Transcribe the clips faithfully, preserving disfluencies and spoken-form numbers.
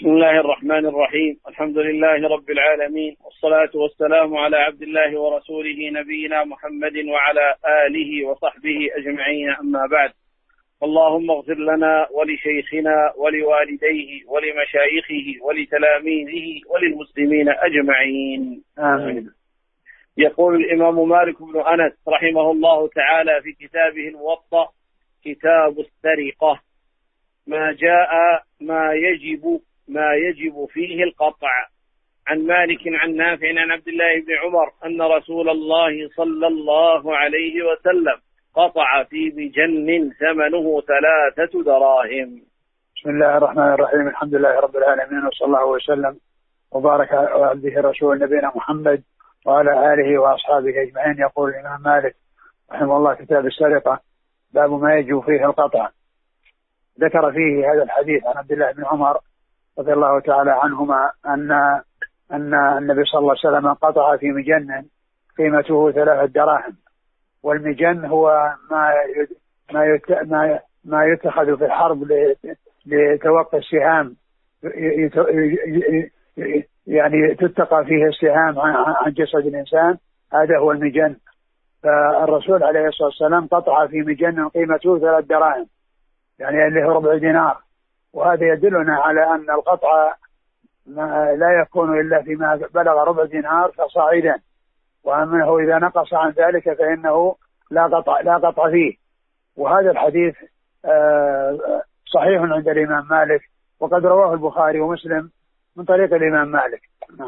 بسم الله الرحمن الرحيم. الحمد لله رب العالمين، والصلاة والسلام على عبد الله ورسوله نبينا محمد وعلى آله وصحبه أجمعين، أما بعد. اللهم اغفر لنا ولشيخنا ولوالديه ولمشايخه ولتلاميذه وللمسلمين أجمعين، آمين. يقول الإمام مالك بن أنس رحمه الله تعالى في كتابه الموطأ كتاب السرقة: ما جاء ما يجب ما يجب فيه القطع. عن مالك عن نافع عن عبد الله بن عمر أن رسول الله صلى الله عليه وسلم قطع في مجن ثمنه ثلاثة دراهم. بسم الله الرحمن الرحيم. الحمد لله رب العالمين، وصلى الله وسلم وبارك على عبده رسول نبينا محمد وعلى آله وأصحابه أجمعين. يقول الإمام مالك رحمه الله: كتاب السرقة، باب ما يجب فيه القطع. ذكر فيه هذا الحديث عن عبد الله بن عمر رضي الله تعالى عنهما أن أن النبي صلى الله عليه وسلم قطع في مجن قيمته ثلاثة دراهم. والمجن هو ما ما ما يتخذ في الحرب لتوقي السهام، يعني تتقى فيه السهام عن جسد الإنسان، هذا هو المجن. فالرسول عليه الصلاة والسلام قطع في مجن قيمته ثلاث دراهم، يعني اللي هو ربع دينار. وهذا يدلنا على أن القطع لا يكون إلا فيما بلغ ربع دينار فصاعدا، وأنه إذا نقص عن ذلك فإنه لا قطع لا قطع فيه. وهذا الحديث صحيح عند الإمام مالك، وقد رواه البخاري ومسلم من طريق الإمام مالك.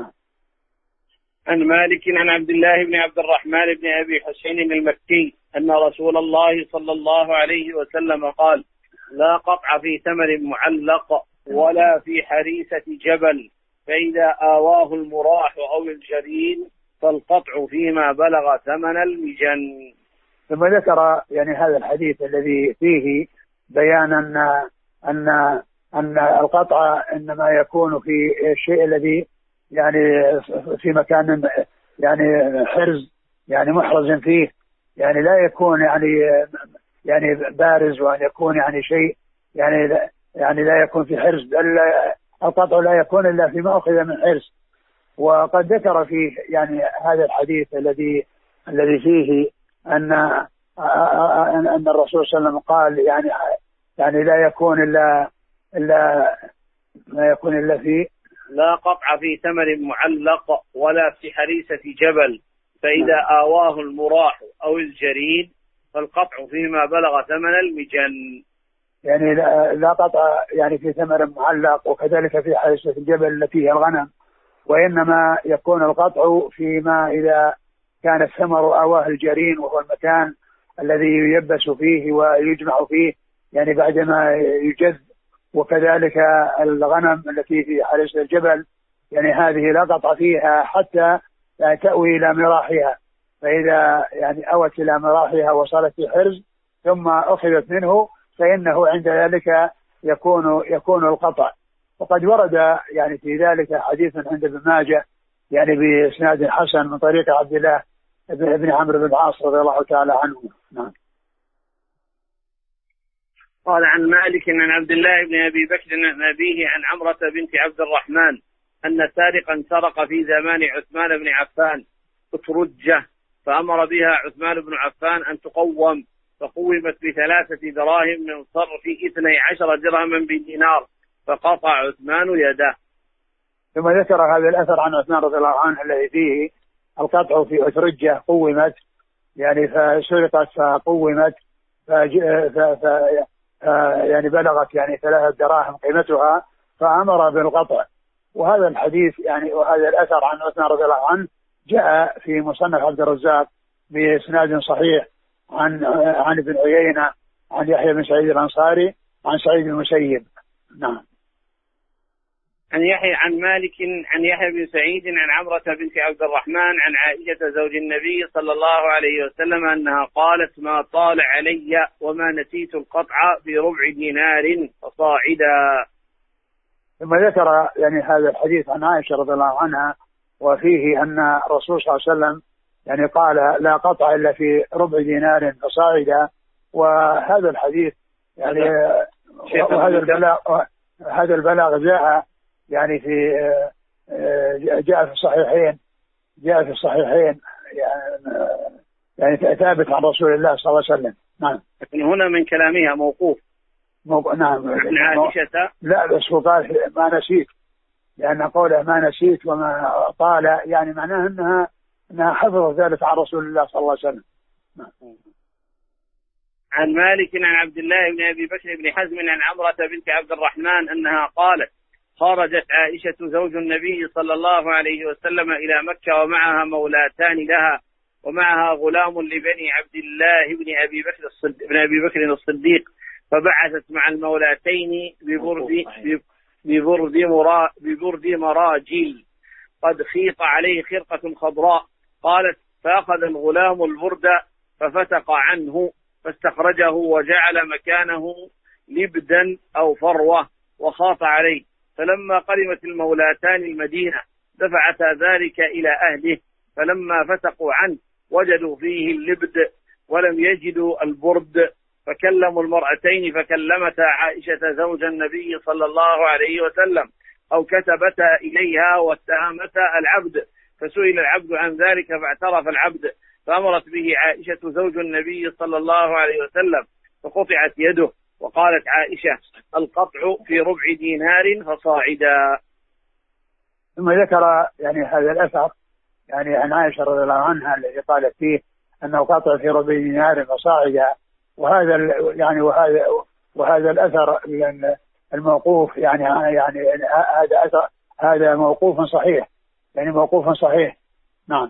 عن مالك عن عبد الله بن عبد الرحمن بن أبي حسين المكي أن رسول الله صلى الله عليه وسلم قال: لا قطع في ثمر معلق ولا في حريسة جبل، فإذا آواه المراح أو الجرين فالقطع فيما بلغ ثمن المجن. ثم ذكر يعني هذا الحديث الذي فيه بيان أن أن أن القطع إنما يكون في الشيء الذي يعني في مكان يعني حرز، يعني محرز فيه، يعني لا يكون يعني يعني بارز، وأن يكون يعني شيء يعني لا يعني لا يكون في حرز. القطع لا يكون إلا فيما أخذ من حرز. وقد ذكر فيه يعني هذا الحديث الذي الذي فيه أن أن الرسول صلى الله عليه وسلم قال يعني يعني لا يكون إلا إلا ما يكون إلا في لا قطع في ثمر معلق ولا في حريسة جبل، فإذا آواه المراح أو الجريد فالقطع فيما بلغ ثمن المجن. يعني لا, لا قطع يعني في ثمر معلق، وكذلك في حريسة الجبل التي هي الغنم، وإنما يكون القطع فيما إذا كان الثمر آواه الجرين، وهو المكان الذي ييبس فيه ويجمع فيه يعني بعدما يجذ. وكذلك الغنم التي في حريسة الجبل يعني هذه لا قطع فيها حتى يعني تأوي إلى مراحها، فإذا يعني أوت إلى مراحها وصلت في حرز ثم أخذت منه فإنه عند ذلك يكون يكون القطع. وقد ورد يعني في ذلك حديث عند ابن ماجه يعني بإسناد حسن من طريق عبد الله ابن عمرو بن العاص رضي الله تعالى عنه. نعم. قال عن مالك عن عبد الله بن أبي بكر عن أبيه عن عمرة بنت عبد الرحمن أن سارقا سرق في زمان عثمان بن عفان أترجة، فأمر بها عثمان بن عفان أن تقوم، فقومت بثلاثة دراهم من صرف اثني عشر درهما بدينار، فقطع عثمان يده. ثم ذكر هذا الأثر عن عثمان رضي الله عنه الذي فيه القطع في أترجة قومت، يعني فسرقت فقومت ف... ف... ف... يعني بلغت يعني ثلاثة دراهم قيمتها، فأمر بالقطع. وهذا الحديث يعني وهذا الأثر عن عثمان رضي الله عنه جاء في مصنف عبد الرزاق بإسناد صحيح عن عن ابن عيينة عن يحيى بن سعيد الأنصاري عن سعيد بن المسيب. نعم. عن يحيى عن مالك عن يحيى بن سعيد عن عمرة بنت عبد الرحمن عن عائشة زوج النبي صلى الله عليه وسلم أنها قالت: ما طال علي وما نسيت القطع بربع دينار فصاعدا. ثم ذكر يعني هذا الحديث عن عائشة رضي الله عنها، وفيه أن الرسول صلى الله عليه وسلم يعني قال: لا قطع إلا في ربع دينار فصاعدا. وهذا الحديث يعني وهذا البلاغ هذا البلاغ جاء يعني في جاء في الصحيحين جاء في الصحيحين يعني, يعني ثابت عن رسول الله صلى الله عليه وسلم. نعم. لكن هنا من كلامها موقوف. موق... نعم. عن عائشة. لا بس هو قال ما نسيت، لأن قوله ما نسيت وما طال يعني معناه أنها أنها حفظت ذلك عن رسول الله صلى الله عليه وسلم. نعم. عن مالك عن عبد الله بن أبي بكر بن حزم عن عمرة بنت عبد الرحمن أنها قالت خرجت عائشة زوج النبي صلى الله عليه وسلم إلى مكة ومعها مولاتان لها ومعها غلام لبني عبد الله بن أبي بكر الصديق, بن أبي بكر الصديق فبعثت مع المولاتين ببرد ببرد, مرا ببرد مراجل قد خيط عليه خرقة خضراء. قالت فأخذ الغلام البرد ففتق عنه فاستخرجه وجعل مكانه لبدا أو فروة وخاط عليه. فلما قدمت المولاتان المدينة دفعتا ذلك إلى أهله فلما فتقوا عنه وجدوا فيه اللبد ولم يجدوا البرد فكلموا المرأتين فكلمتا عائشة زوج النبي صلى الله عليه وسلم أو كتبتا إليها واتهمتا العبد فسئل العبد عن ذلك فاعترف العبد فأمرت به عائشة زوج النبي صلى الله عليه وسلم فقطعت يده. وقالت عائشة القطع في ربع دينار فصاعدا. ثم ذكر يعني هذا الأثر يعني عن عائشة رضي الله عنها الذي قالت فيه أنه قطع في ربع دينار فصاعدا، وهذا يعني وهذا وهذا الأثر الموقوف يعني يعني هذا أثر هذا موقوف صحيح يعني موقوف صحيح. نعم.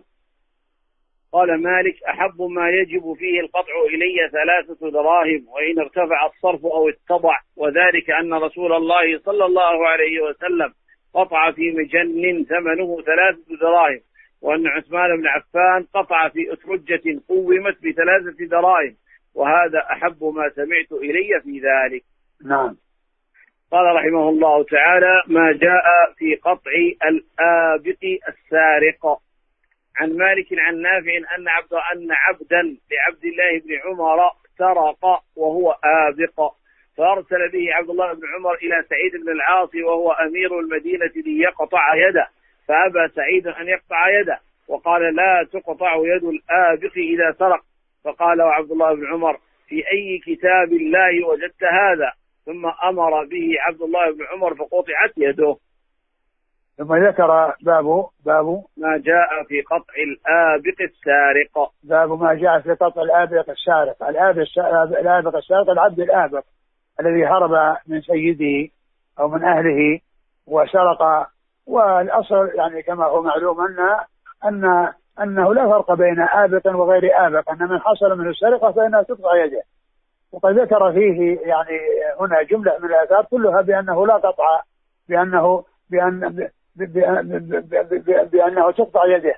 قال مالك أحب ما يجب فيه القطع إلي ثلاثة دراهم وإن ارتفع الصرف أو اتضع، وذلك أن رسول الله صلى الله عليه وسلم قطع في مجن ثمنه ثلاثة دراهم، وأن عثمان بن عفان قطع في أترجة قومت بثلاثة دراهم، وهذا أحب ما سمعت إلي في ذلك. نعم. قال رحمه الله تعالى ما جاء في قطع الآبق السارق. عن مالك عن نافع أن عبد أن عبدا لعبد الله بن عمر سرق وهو آبق، فأرسل به عبد الله بن عمر إلى سعيد بن العاص وهو أمير المدينة ليقطع يده، فأبى سعيد أن يقطع يده وقال لا تقطع يد الآبق إذا سرق. فقال عبد الله بن عمر في أي كتاب الله وجدت هذا؟ ثم أمر به عبد الله بن عمر فقطعت يده. ثم ذكر باب باب ما جاء في قطع الآبق السارق. باب ما جاء في قطع الآبق السارق. الآبق الآبق السارق العبد الآبق الذي هرب من سيده أو من أهله وسرق. والأصل يعني كما هو معلوم أن أن أنه لا فرق بين آبق وغير آبق، أن من حصل منه السرقة فإنها تقطع يده. وقد ذكر فيه يعني هنا جملة من الآثار كلها بأنه لا قطع، بأنه بأن بأنه تقطع يده.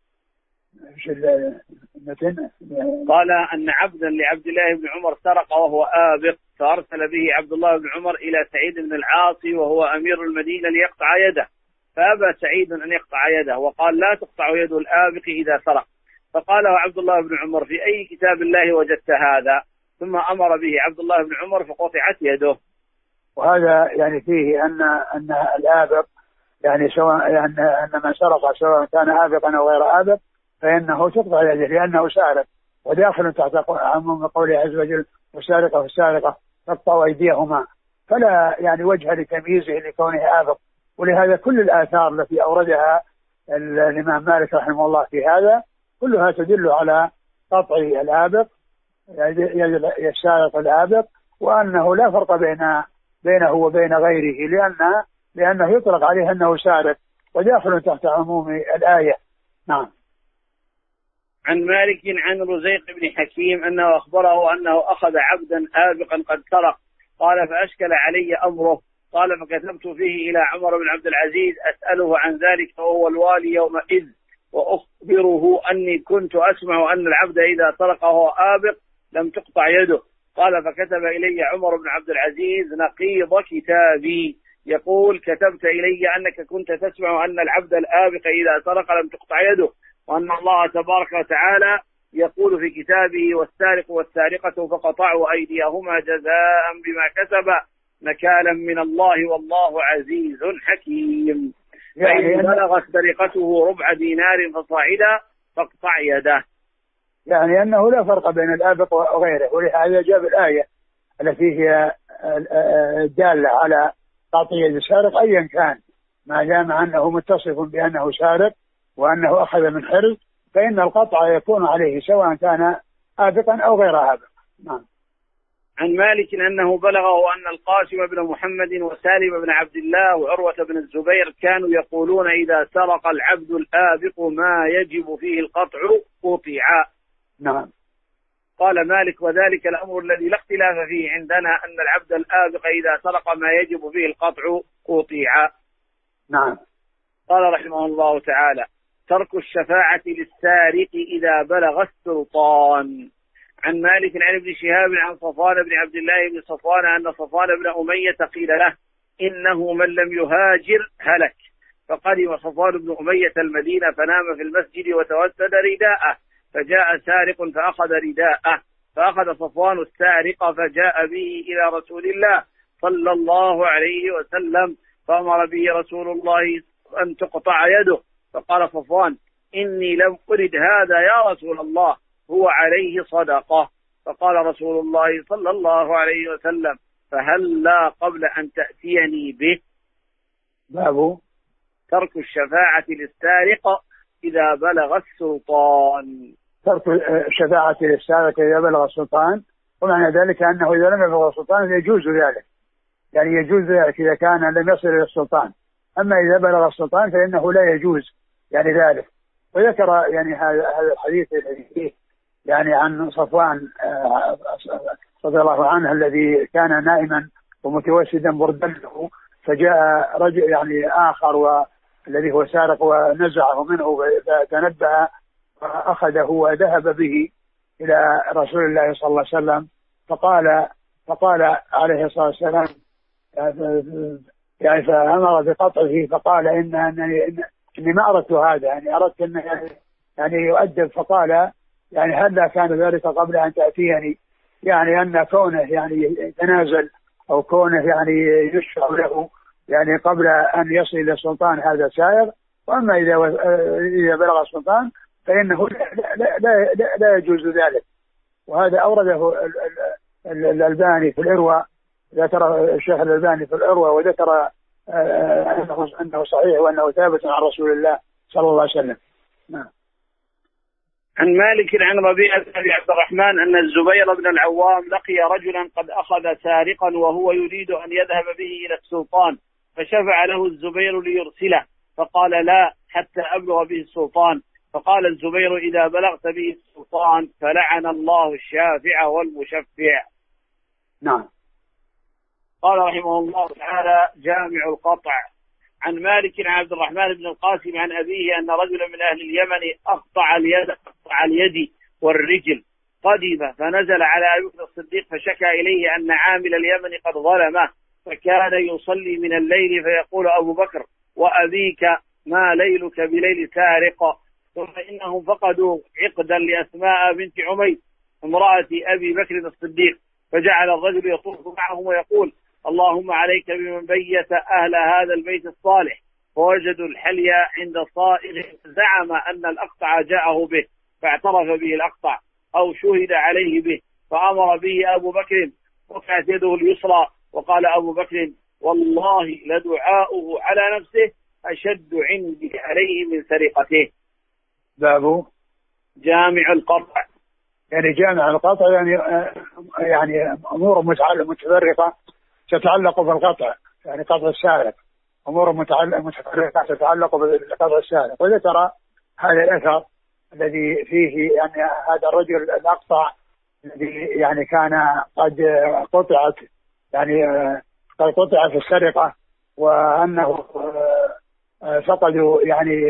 قال أن عبدا لعبد الله بن عمر سرق وهو آبق، فأرسل به عبد الله بن عمر إلى سعيد بن العاص وهو أمير المدينة ليقطع يده، فأبى سعيد أن يقطع يده وقال لا تقطع يد الآبق إذا سرق. فقال عبد الله بن عمر في أي كتاب الله وجدت هذا؟ ثم أمر به عبد الله بن عمر فقطعت يده. وهذا يعني فيه أن أن الآبق يعني سواء يعني أن من سرق سواء كان آبقا أو غير آبق فإنه تقطع يده لأنه سارق، وداخل تحت عموم قوله عز وجل والسارقة والسارقة تقطع أيديهما، فلا يعني وجه لتمييزه لكونه آبق. ولهذا كل الآثار التي أوردها الإمام مالك رحمه الله في هذا كلها تدل على قطع الآبق السارق الآبق، وأنه لا فرق بين بينه وبين غيره لأن لأنه يطلق عليه أنه سارق وداخل تحت عموم الآية. نعم. عن مالك عن رزيق بن حكيم أنه أخبره أنه أخذ عبدا آبقا قد سرق، قال فأشكل علي أمره، قال فكتبت فيه إلى عمر بن عبد العزيز أسأله عن ذلك وهو الوالي يومئذ وأخبره أني كنت أسمع أن العبد إذا سرق وهو آبق لم تقطع يده. قال فكتب إلي عمر بن عبد العزيز نقيض كتابي يقول كتبت إلي أنك كنت تسمع أن العبد الآبق إذا سرق لم تقطع يده، وأن الله تبارك وتعالى يقول في كتابه والسارق والسارقة فقطعوا أيديهما جزاء بما كسبا نكالا من الله والله عزيز حكيم. يعني فإن بلغت سرقته ربع دينار فصاعدا فاقطع يده. يعني أنه لا فرق بين الآبق وغيره، ولهذا جاب الآية التي هي الدالة على قطع يد السارق أيا كان، ما دام أنه متصف بأنه سارق وأنه أخذ من حرز، فإن القطع يكون عليه سواء كان آبقا أو غير آبق. نعم. عن مالك أنه بلغه أن القاسم بن محمد وسالم بن عبد الله وعروة بن الزبير كانوا يقولون إذا سرق العبد الآبق ما يجب فيه القطع قطع. نعم. قال مالك وذلك الأمر الذي لا اختلاف فيه عندنا أن العبد الآبق إذا سرق ما يجب فيه القطع قطع. نعم. قال رحمه الله تعالى: ترك الشفاعة للسارق إذا بلغ السلطان. عن مالك عن ابن شهاب عن صفوان بن عبد الله بن صفوان أن صفوان بن أمية قيل له إنه من لم يهاجر هلك، فقدم صفوان بن أمية المدينة فنام في المسجد وتوسد رداءه، فجاء سارق فأخذ رداءه، فأخذ صفوان السارق فجاء به إلى رسول الله صلى الله عليه وسلم، فأمر به رسول الله أن تقطع يده، فقال صفوان: إني لم أرد هذا يا رسول الله، هو عليه صدقة. فقال رسول الله صلى الله عليه وسلم: فهل لا قبل أن تأتيني به؟ باب ترك الشفاعة للسارق إذا بلغ السلطان. ترك الشفاعة للسارق إذا بلغ السلطان، ومعنى ذلك أنه إذا لم يبلغ السلطان يجوز ذلك، يعني يجوز ذلك إذا كان لم يصل إلى السلطان. أما إذا بلغ السلطان فإنه لا يجوز يعني ذلك. وذكر يعني هذا الحديث الذي فيه يعني عن صفوان رضي الله عنه الذي كان نائما ومتوسدا بردا له، فجاء رجل يعني آخر والذي هو سارق ونزعه منه فتنبأ فأخذه وذهب به إلى رسول الله صلى الله عليه وسلم، فقال فقال عليه الصلاة والسلام يعني فأمر بقطعه، فقال إن أنني إني ما أردت هذا، يعني أردت أن يعني يؤدب، فقال يعني هل كان ذلك قبل أن تأتيني، يعني أن كونه يعني يتنازل أو كونه يعني يشفع له يعني قبل أن يصل إلى السلطان هذا سائر، وأما إذا إذا بلغ السلطان فإنه لا, لا, لا, لا, لا يجوز ذلك. وهذا أورده الألباني في الإروى، ذكر الشيخ الألباني في الإروى وذكر أنه صحيح وأنه ثابت عن رسول الله صلى الله عليه وسلم. نعم. عن مالك عن ربيعة بن عبد الرحمن أن الزبير بن العوام لقي رجلا قد أخذ سارقا وهو يريد أن يذهب به إلى السلطان، فشفع له الزبير ليرسله، فقال: لا حتى أبلغ به السلطان. فقال الزبير: إذا بلغت به السلطان فلعن الله الشافع والمشفع. نعم. قال رحمه الله تعالى: جامع القطع. عن مالك عن عبد الرحمن بن القاسم عن أبيه أن رجلا من أهل اليمن أقطع اليد أقطع اليد والرجل، قدم فنزل على أبي بكر الصديق فشكى إليه أن عامل اليمن قد ظلمه، فكان يصلي من الليل فيقول أبو بكر: وأبيك ما ليلك بليل سارق. ثم إنهم فقدوا عقدا لأسماء بنت عميس امرأة أبي بكر الصديق، فجعل الرجل يطوف معهم ويقول: اللهم عليك بمن بيت أهل هذا البيت الصالح. فوجدوا الحلي عند صائغ زعم أن الأقطع جاءه به فاعترف به الأقطع أو شهد عليه به، فأمر به أبو بكر، رفعت يده اليسرى، وقال أبو بكر: والله لدعاؤه على نفسه أشد عندي عليه من سرقته. باب جامع القطع. يعني جامع القطع يعني يعني أمور متفرقة تتعلق بالقطع، يعني قطع السارق أمور متفرقة تتعلق بقطع السارق. وذكر هذا الأثر الذي فيه يعني هذا الرجل الأقطع الذي يعني كان قد قطعت يعني قد قطع في السرقة، وأنه فقدوا يعني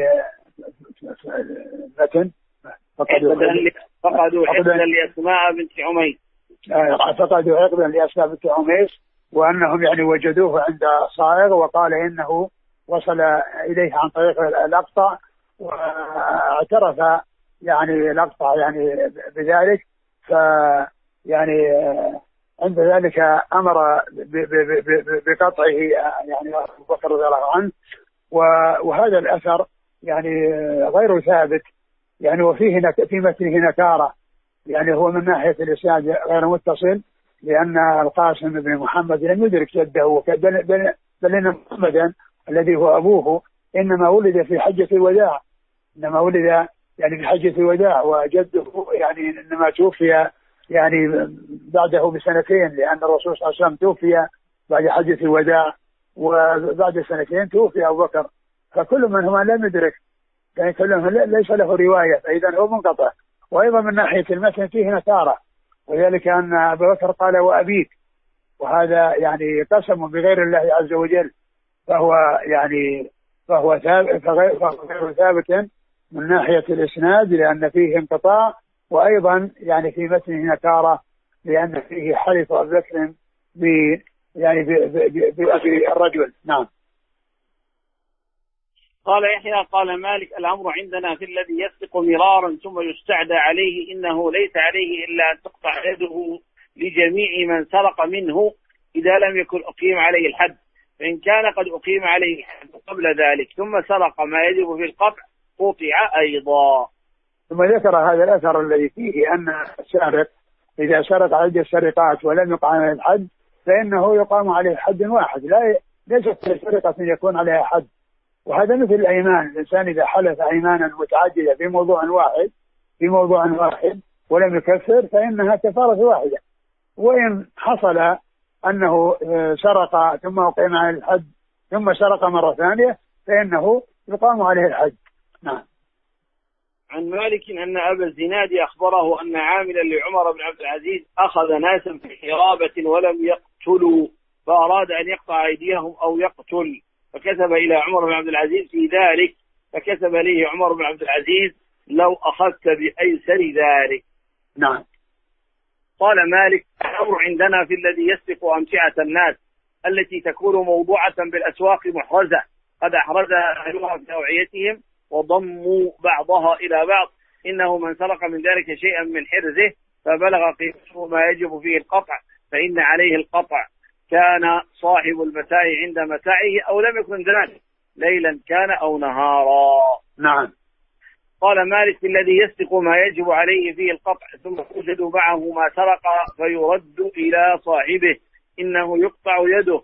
متن فقدوا فقدوا عقدا لأسماء بنت عميس فقدوا عقدا لأسماء بنت عميس وأنهم يعني وجدوه عند صائغ، وقال إنه وصل إليه عن طريق الأقطع، واعترف يعني الأقطع يعني بذلك. ف يعني عند ذلك أمر بقطعه يعني أبو بكر رضي الله عنه. وهذا الأثر يعني غير ثابت يعني، وفيه في متنه نكارة يعني، هو من ناحية الإسناد غير متصل، لأن القاسم بن محمد لم يدرك جده، بل إن محمدا الذي هو أبوه إنما ولد في حجة الوداع، إنما ولد يعني في حجة الوداع، وجده يعني إنما توفي يعني بعده بسنتين، لأن الرسول صلى الله عليه وسلم توفي بعد حجة الوداع، وبعد سنتين توفي أبو بكر، فكل منهما لم يدرك يعني كلهم ليس له رواية، فإذا هو منقطع. وأيضا من ناحية المتن فيه نكارة، وذلك أن أبو بكر قال وأبيك، وهذا يعني قسم بغير الله عز وجل، فهو يعني فهو ثابت فهو غير ثابت من ناحية الإسناد لأن فيه انقطاع، وأيضا يعني في متنه نكارة لأن فيه حلف أبو بكر ب يعني بأبي الرجل. نعم. قال يحيى قال مالك الأمر عندنا في الذي يسبق مرارا ثم يستعدى عليه إنه ليس عليه إلا أن تقطع يده لجميع من سرق منه إذا لم يكن أقيم عليه الحد، فإن كان قد أقيم عليه الحد قبل ذلك ثم سرق ما يجب في القطع قطع أيضا. ثم ذكر هذا الأثر الذي فيه أن السارق إذا سرق عدة سرقات ولم يقام عليه الحد فإنه يقام عليه حد واحد، لا ليست سرقة يكون عليها حد. وهذا مثل الأيمان، الإنسان إذا حلف أيمانا متعددة في موضوع واحد في موضوع واحد ولم يكفر فإنها كفارة واحدة، وإن حصل أنه سرق ثم أقيم عليه الحد ثم سرق مرة ثانية فإنه يقام عليه الحد. نعم. عن مالك أن أبا الزناد أخبره أن عاملا لعمر بن عبد العزيز أخذ ناسا في حرابة ولم يقتلوا، فأراد أن يقطع أيديهم أو يقتل، فكتب إلى عمر بن عبد العزيز في ذلك، فكتب ليه عمر بن عبد العزيز لو أخذت بأيسر ذلك. نعم. قال مالك الأمر عندنا في الذي يسبق أمتعة الناس التي تكون موضوعة بالأسواق محرزة قد أحرزها أهلها في أوعيتهم وضموا بعضها إلى بعض، إنه من سرق من ذلك شيئا من حرزه فبلغ قيمته ما يجب فيه القطع فإن عليه القطع، كان صاحب المتاع عند متاعه أو لم يكن ذلك، ليلا كان أو نهارا. نعم. قال مالك الذي يسبق ما يجب عليه فيه القطع ثم يوجد معه ما سرق فيرد إلى صاحبه إنه يقطع يده،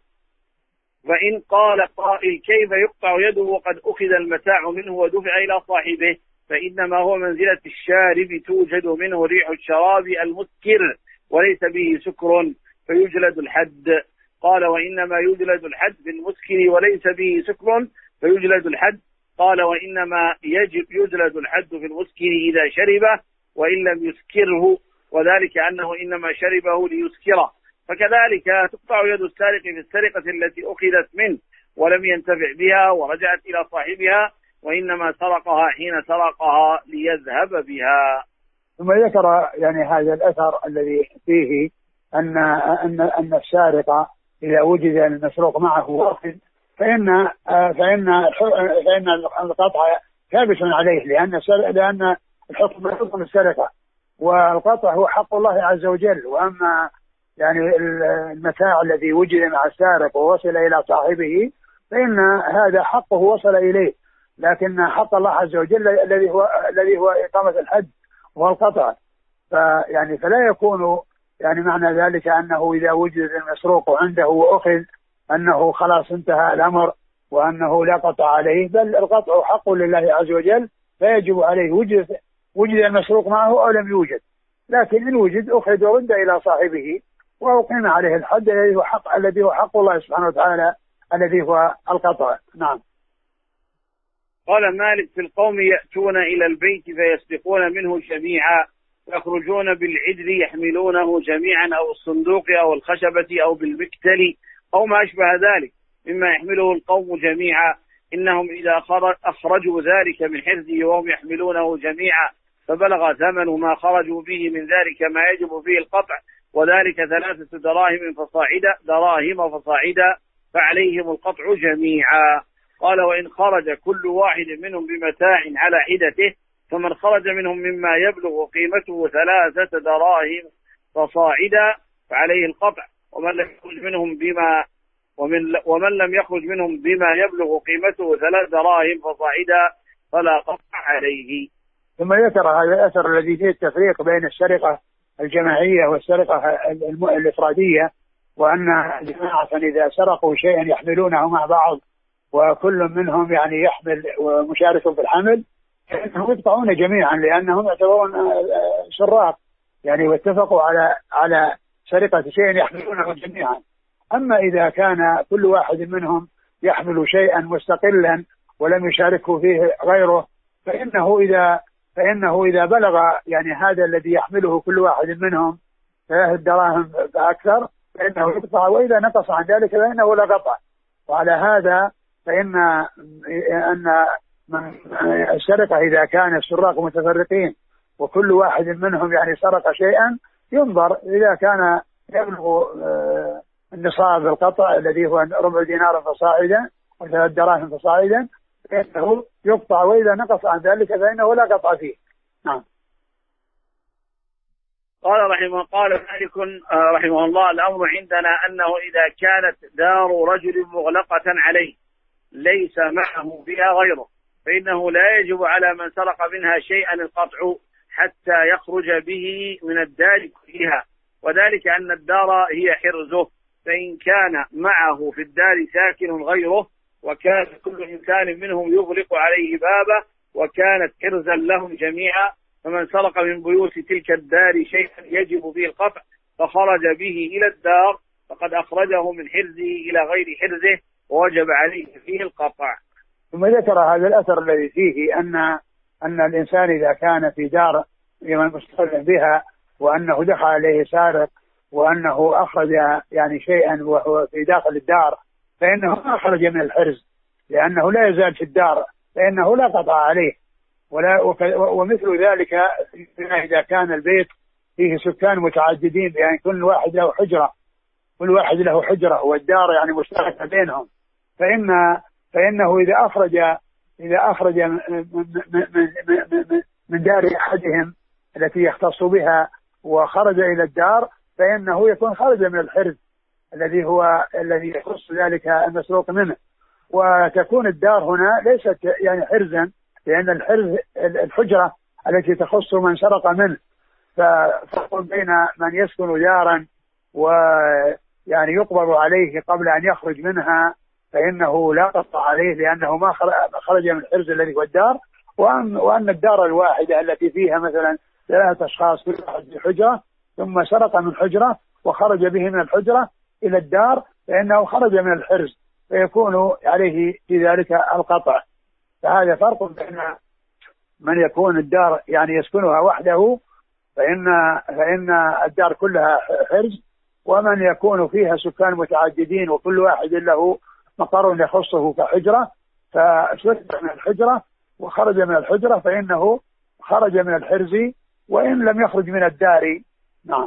فإن قال قائل كيف يقطع يده وقد أخذ المتاع منه ودفع إلى صاحبه، فإنما هو منزلة الشارب توجد منه ريح الشراب المسكر وليس به سكر فيجلد الحد. قال وإنما يجلد الحد بالمسكر وليس به سكر فيجلد الحد. قال وإنما يجب يجلد الحد في المسكر إذا شربه وإن لم يسكره، وذلك أنه إنما شربه ليسكره، فكذلك تقطع يد السارق في السرقة التي أخذت منه ولم ينتفع بها ورجعت إلى صاحبها، وإنما سرقها حين سرقها ليذهب بها. ثم ذكر يعني هذا الأثر الذي فيه أن أن أن السارق إذا وجد المسروق معه واخذ فإن فإن فإن القطع ثابت عليه، لأن لأن الحكم حكم السرقة والقطع هو حق الله عز وجل. وأما يعني المتاع الذي وجد مع السارق ووصل إلى صاحبه فإن هذا حقه وصل إليه، لكن حق الله عز وجل الذي هو الذي هو إقامة الحد والقطع، فيعني فلا يكون يعني معنى ذلك أنه إذا وجد المسروق عنده وأخذ أنه خلاص انتهى الأمر وأنه لا قطع عليه، بل القطع حق لله عز وجل فيجب عليه وجد وجد المسروق معه أو لم يوجد، لكن إن وجد أخذ ورد إلى صاحبه وأقيم عليه الحد الذي هو حق الذي هو حق الله سبحانه وتعالى الذي هو القطع. نعم. قال مالك في القوم يأتون إلى البيت فيسبقون منه جميعا، يخرجون بالعدل يحملونه جميعا أو الصندوق أو الخشبة أو بالمكتل أو ما أشبه ذلك مما يحمله القوم جميعا، إنهم إذا أخرجوا ذلك من حرزه وهم يحملونه جميعا فبلغ ثمن ما خرجوا به من ذلك ما يجب فيه القطع، وذلك ثلاثة دراهم فصاعدا دراهم فصاعدا فعليهم القطع جميعا. قال وإن خرج كل واحد منهم بمتاع على حدته فمن خرج منهم مما يبلغ قيمته ثلاثة دراهم فصاعدا فعليه القطع، ومن لم يخرج منهم بما ومن ومن لم يخرج منهم بما يبلغ قيمته ثلاث دراهم فصاعدا فلا قطع عليه. ثم ذكر هذا الأثر الذي فيه التفريق بين السرقة الجماعية والسرقة الإفرادية، وأن جماعة إذا سرقوا شيئا يحملونه مع بعض وكل منهم يعني يحمل ومشارك في الحمل فإنهم يقطعون جميعا لأنهم يعتبرون سراق يعني، واتفقوا على على سرقة شيء يحملونه جميعا. أما إذا كان كل واحد منهم يحمل شيئا مستقلا ولم يشاركه فيه غيره فإنه إذا فإنه إذا بلغ يعني هذا الذي يحمله كل واحد منهم ثلاث دراهم فأكثر فإنه يقطع، وإذا نقص عن ذلك فإنه لا قطع. وعلى هذا فإن أن السرقة إذا كان السراق متفرقين وكل واحد منهم يعني سرق شيئا ينظر إذا كان يبلغ النصاب القطع الذي هو ربع دينار فصاعدا وثلاث دراهم فصاعدا فإنه يقطع، وإذا نقص عن ذلك فإنه لا قطع فيه. نعم. قال رحمه قال مالك رحمه الله: الأمر عندنا أنه إذا كانت دار رجل مغلقة عليه ليس معه فيها غيره فإنه لا يجب على من سرق منها شيئا القطع حتى يخرج به من الدار كلها، وذلك أن الدار هي حرزه، فإن كان معه في الدار ساكن غيره وكان كل إنسان منهم يغلق عليه بابه وكانت حرزا لهم جميعا، فمن سرق من بيوت تلك الدار شيئا يجب به القطع فخرج به إلى الدار فقد أخرجه من حرزه إلى غير حرزه ووجب عليه فيه القطع. ثم ذكر هذا الأثر الذي فيه أن أن الإنسان إذا كان في دار مستقل بها وأنه دخل عليه سارق وأنه أخرج يعني شيئا وهو في داخل الدار فإنه ما خرج من الحرز لأنه لا يزال في الدار فإنه لا قطع عليه. ولا ومثل ذلك إذا كان البيت فيه سكان متعددين يعني كل واحد له حجرة كل واحد له حجرة والدار يعني مشتركة بينهم فإن فإنه إذا أخرج إذا أخرج من, من, من, من دار أحدهم التي يختص بها وخرج إلى الدار فإنه يكون خرج من الحرز الذي هو الذي يخص ذلك المسروق منه، وتكون الدار هنا ليست يعني حرزا لأن الحرز الحجرة التي تخص من سرق منه، ففرق بين من يسكن دارا ويعني يقبض عليه قبل أن يخرج منها فإنه لا قطع عليه لأنه ما خرج من الحرز الذي هو الدار، وأن, وأن الدار الواحدة التي فيها مثلا ثلاثة أشخاص كل واحد في حجرة ثم سرق من حجرة وخرج به من الحجرة إلى الدار فإنه خرج من الحرز فيكون عليه في ذلك القطع. فهذا فرق بين من يكون الدار يعني يسكنها وحده فإن فإن الدار كلها حرز، ومن يكون فيها سكان متعددين وكل واحد له مقر يخصه كحجرة فسرق من الحجرة وخرج من الحجرة فإنه خرج من الحرز وإن لم يخرج من الدار. نعم.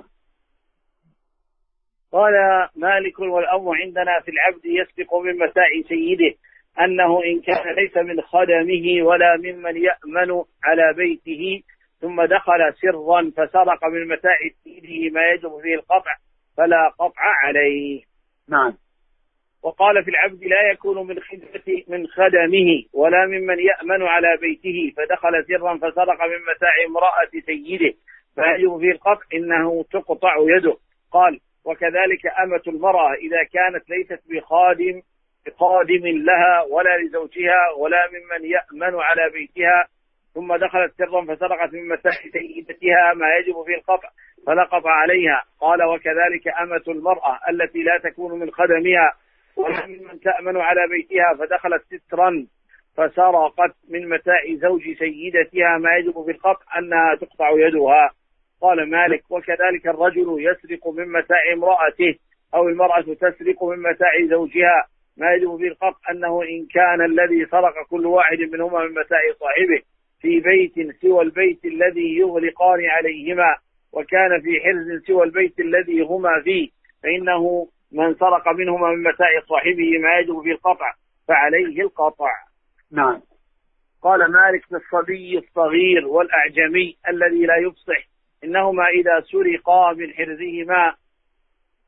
قال مالك: والأمر عندنا في العبد يسبق من متاع سيده أنه إن كان ليس من خدمه ولا ممن يأمن على بيته ثم دخل سرا فسرق من متاع سيده ما يجب فيه القطع فلا قطع عليه. نعم. وقال في العبد لا يكون من خدمته من خدمه ولا ممن يأمن على بيته فدخل سرا فسرق من متاع امرأة سيده فيجب فيه القطع إنه تقطع يده. قال: وكذلك أمة المرأة إذا كانت ليست بخادم بقادم لها ولا لزوجها ولا ممن يأمن على بيتها ثم دخلت سرا فسرقت من متاع سيدتها ما يجب فيه القطع فلا قطع عليها. قال: وكذلك أمة المرأة التي لا تكون من خدمها ولا ممن تأمن على بيتها فدخلت سترا فسرقت من متاع زوج سيدتها ما يجب في القطع أنها تقطع يدها. قال مالك: وكذلك الرجل يسرق من متاع امرأته أو المرأة تسرق من متاع زوجها ما يجب في القطع أنه إن كان الذي سرق كل واحد منهما من متاع صاحبه في بيت سوى البيت الذي يغلقان عليهما وكان في حرز سوى البيت الذي هما فيه فإنه من سرق منهما من متاع صاحبه ما يجب في القطع فعليه القطع. نعم. قال مالك: في الصبي الصغير والأعجمي الذي لا يفصح إنهما إذا سرقا من حرزهما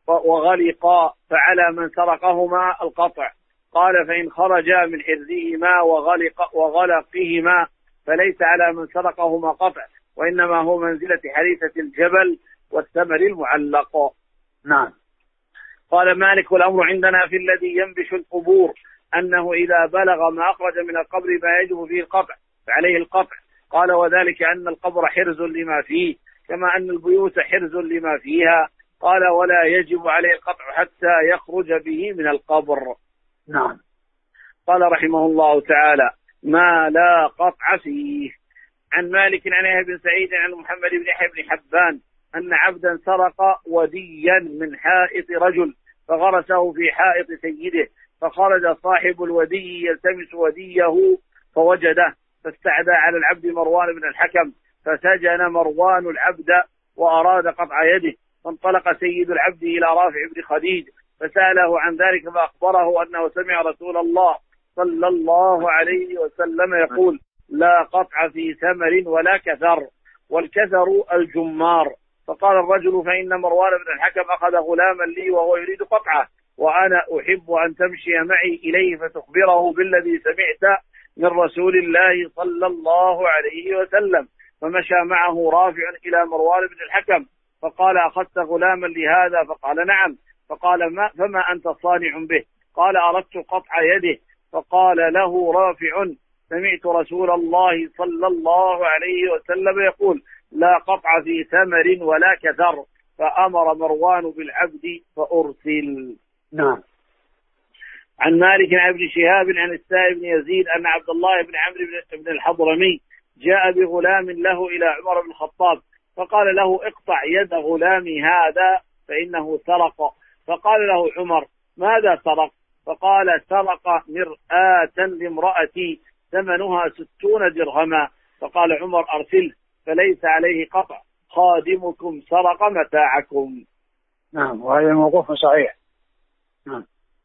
وغلقا فعلى من سرقهما القطع. قال فإن خرجا من حرزهما وغلق وغلقهما فليس على من سرقهما قطع، وإنما هو منزلة حريثة الجبل والثمر المعلق. نعم. قال مالك والأمر عندنا في الذي ينبش القبور أنه إذا بلغ ما أخرج من القبر ما يجب فيه القطع فعليه القطع. قال وذلك أن القبر حرز لما فيه كما أن البيوت حرز لما فيها. قال ولا يجب عليه القطع حتى يخرج به من القبر. نعم. قال رحمه الله تعالى ما لا قطع فيه. عن مالك عن يحيى بن سعيد عن محمد بن يحيى بن حبان أن عبدا سرق وديا من حائط رجل فغرسه في حائط سيده، فخرج صاحب الودي يلتمس وديه فوجده، فاستعدى على العبد مروان بن الحكم، فسجن مروان العبد وأراد قطع يده، فانطلق سيد العبد إلى رافع بن خديج فسأله عن ذلك، فأخبره أنه سمع رسول الله صلى الله عليه وسلم يقول لا قطع في ثمر ولا كثر، والكثر الجمار. فقال الرجل فإن مروان بن الحكم أخذ غلاما لي وهو يريد قطعه، وأنا أحب أن تمشي معي إليه فتخبره بالذي سمعت من رسول الله صلى الله عليه وسلم. فمشى معه رافع إلى مروان بن الحكم فقال أخذت غلاما لهذا؟ فقال نعم. فقال ما فما أنت صانع به؟ قال أردت قطع يده. فقال له رافع سمعت رسول الله صلى الله عليه وسلم يقول لا قطع في ثمر ولا كثر، فأمر مروان بالعبد فأرسل. نعم. عن مالك عن ابن شهاب عن السائب بن يزيد أن عبد الله بن عمرو بن الحضرمي جاء بغلام له إلى عمر بن الخطاب فقال له اقطع يد غلامي هذا فإنه سرق. فقال له عمر ماذا سرق؟ فقال سرق مرآة لامرأتي ثمنها ستون درهما. فقال عمر أرسله فليس عليه قطع، خادمكم سرق متاعكم. نعم. وهذا موقوف صحيح. نعم.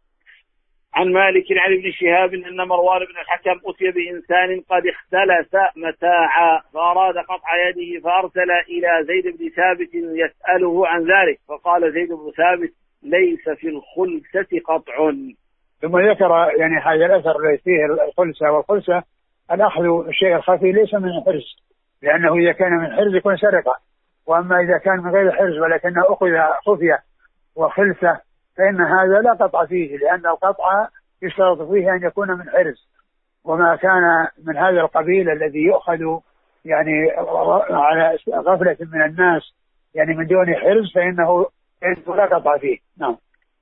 عن مالك عن ابن شهاب أن مروان بن الحكم أتي بإنسان قد اختلس متاعا فأراد قطع يده، فأرسل إلى زيد بن ثابت يسأله عن ذلك، فقال زيد بن ثابت ليس في الخلسة قطع. ثم ذكر يعني هذا الأثر الذي فيه الخلسة، والخلسة الأخذ الشيء الخفي ليس من حرز، لأنه إذا كان من حرز يكون سرقة، وأما إذا كان من غير حرز ولكنه أخذ خفية وخلسة فإن هذا لا قطع فيه، لأن القطع يشترط فيه أن يكون من حرز، وما كان من هذا القبيل الذي يؤخذ يعني على غفلة من الناس يعني من دون حرز فإنه لا قطع فيه. نعم.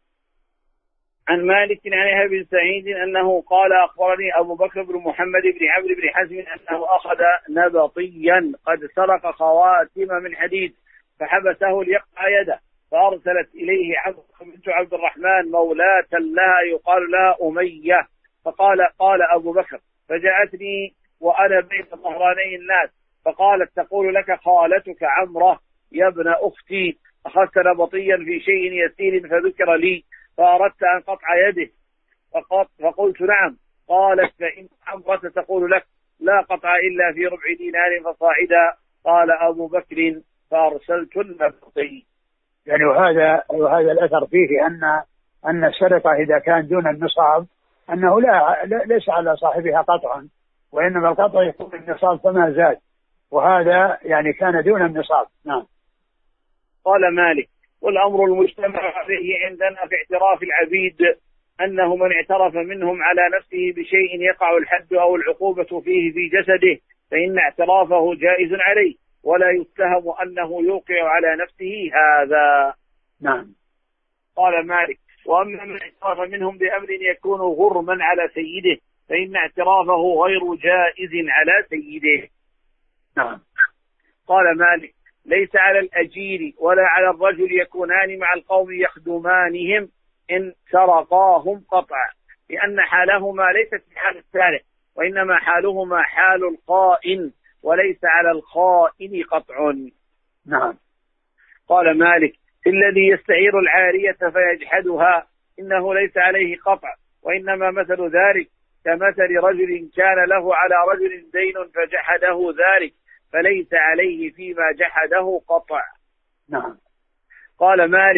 عن مالك عن يحيى بن سعيد أنه قال أخبرني أبو بكر بن محمد بن عمرو بن حزم أنه أخذ نبطيا قد سرق خواتم من حديد فحبسه ليقطع يده، فأرسلت إليه عمرو بنت عبد الرحمن مولاة لها يقال لها أمية، فقال قال أبو بكر فجاءتني وأنا بين ظهراني الناس فقالت تقول لك خالتك عمرة يا ابن أختي أخذت نبطيا في شيء يسير فذكر لي فأردت أن قطع يده، فقلت نعم. قالت فإن عمرة تقول لك لا قطع إلا في ربع دينار فصاعدا. قال أبو بكر فأرسلت النبطي. يعني وهذا وهذا الأثر فيه أن أن السرقة إذا كان دون النصاب أنه لا ليس على صاحبها قطع، وإنما القطع يكون النصاب فما زاد، وهذا يعني كان دون النصاب. نعم. قال مالك والأمر المجتمع عليه عندنا في اعتراف العبيد أنه من اعترف منهم على نفسه بشيء يقع الحد أو العقوبة فيه في جسده فإن اعترافه جائز عليه ولا يتهم أنه يوقع على نفسه هذا. نعم. قال مالك وأما من اعترف منهم بأمر يكون غرما على سيده فإن اعترافه غير جائز على سيده. نعم. قال مالك ليس على الأجير ولا على الرجل يكونان مع القوم يخدمانهم إن سرقاهم قطع، لأن حالهما ليست حال السارق وإنما حالهما حال الخائن وليس على الخائن قطع. نعم. قال مالك الذي يستعير العارية فيجحدها إنه ليس عليه قطع، وإنما مثل ذلك كمثل رجل كان له على رجل دين فجحده ذلك فليس عليه فيما جحده قطع. نعم. قال مالك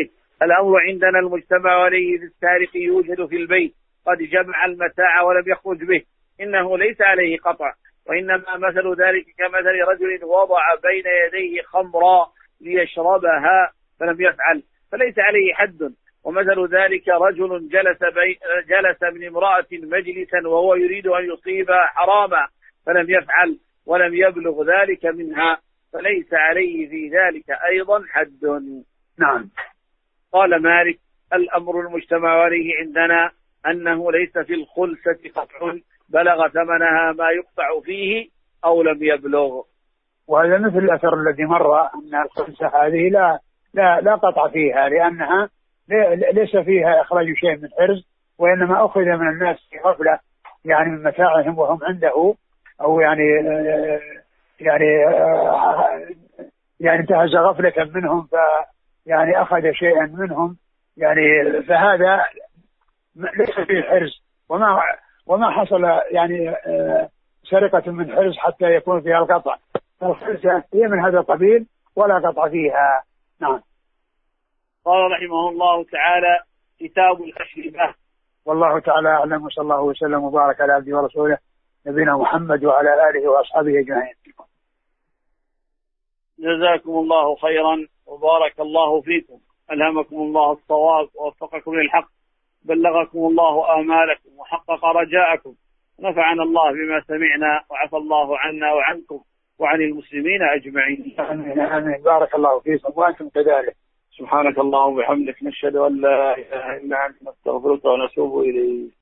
الأمر عندنا المجتمع عليه للسارق يوجد في البيت قد جمع المتاع ولم يخرج به، إنه ليس عليه قطع، وإنما مثل ذلك كمثل رجل وضع بين يديه خمرا ليشربها فلم يفعل فليس عليه حد. ومثل ذلك رجل جلس, بي جلس من امرأة مجلسا وهو يريد أن يصيب حراما فلم يفعل ولم يبلغ ذلك منها فليس عليه في ذلك أيضا حد. نعم. قال مالك: الأمر المجتمع عليه عندنا أنه ليس في الخلسة قطع بلغ ثمنها ما يقطع فيه أو لم يبلغ. وهذا مثل الأثر الذي مر أن الخلسة هذه لا لا لا قطع فيها، لأنها ليس فيها إخراج شيء من حرز، وإنما أخذ من الناس في غفلة، يعني من متاعهم وهم عنده، أو يعني يعني يعني انتهز غفلة منهم فيعني أخذ شيئا منهم، يعني فهذا ليس فيه حرز، وما وما حصل يعني سرقة من حرز حتى يكون فيها القطع. الخلسة هي من هذا القبيل ولا قطع فيها. نعم. قال رحمه الله تعالى: كتاب الأشربة. والله تعالى أعلم، وصلى الله وسلم وبارك على عبده ورسوله نبينا محمد وعلى آله وأصحابه أجمعين. جزاكم الله خيرا وبارك الله فيكم، ألهمكم الله الصواب ووفقكم للحق، بلغكم الله آمالكم وحقق رجاءكم، نفعنا الله بما سمعنا وعفى الله عنا وعنكم وعن المسلمين أجمعين. آمين آمين. بارك الله فيكم وأنتم كذلك. سبحانك اللهم وبحمدك، نشهد أن لا إله إلا أنت، نستغفرك ونتوب إليك.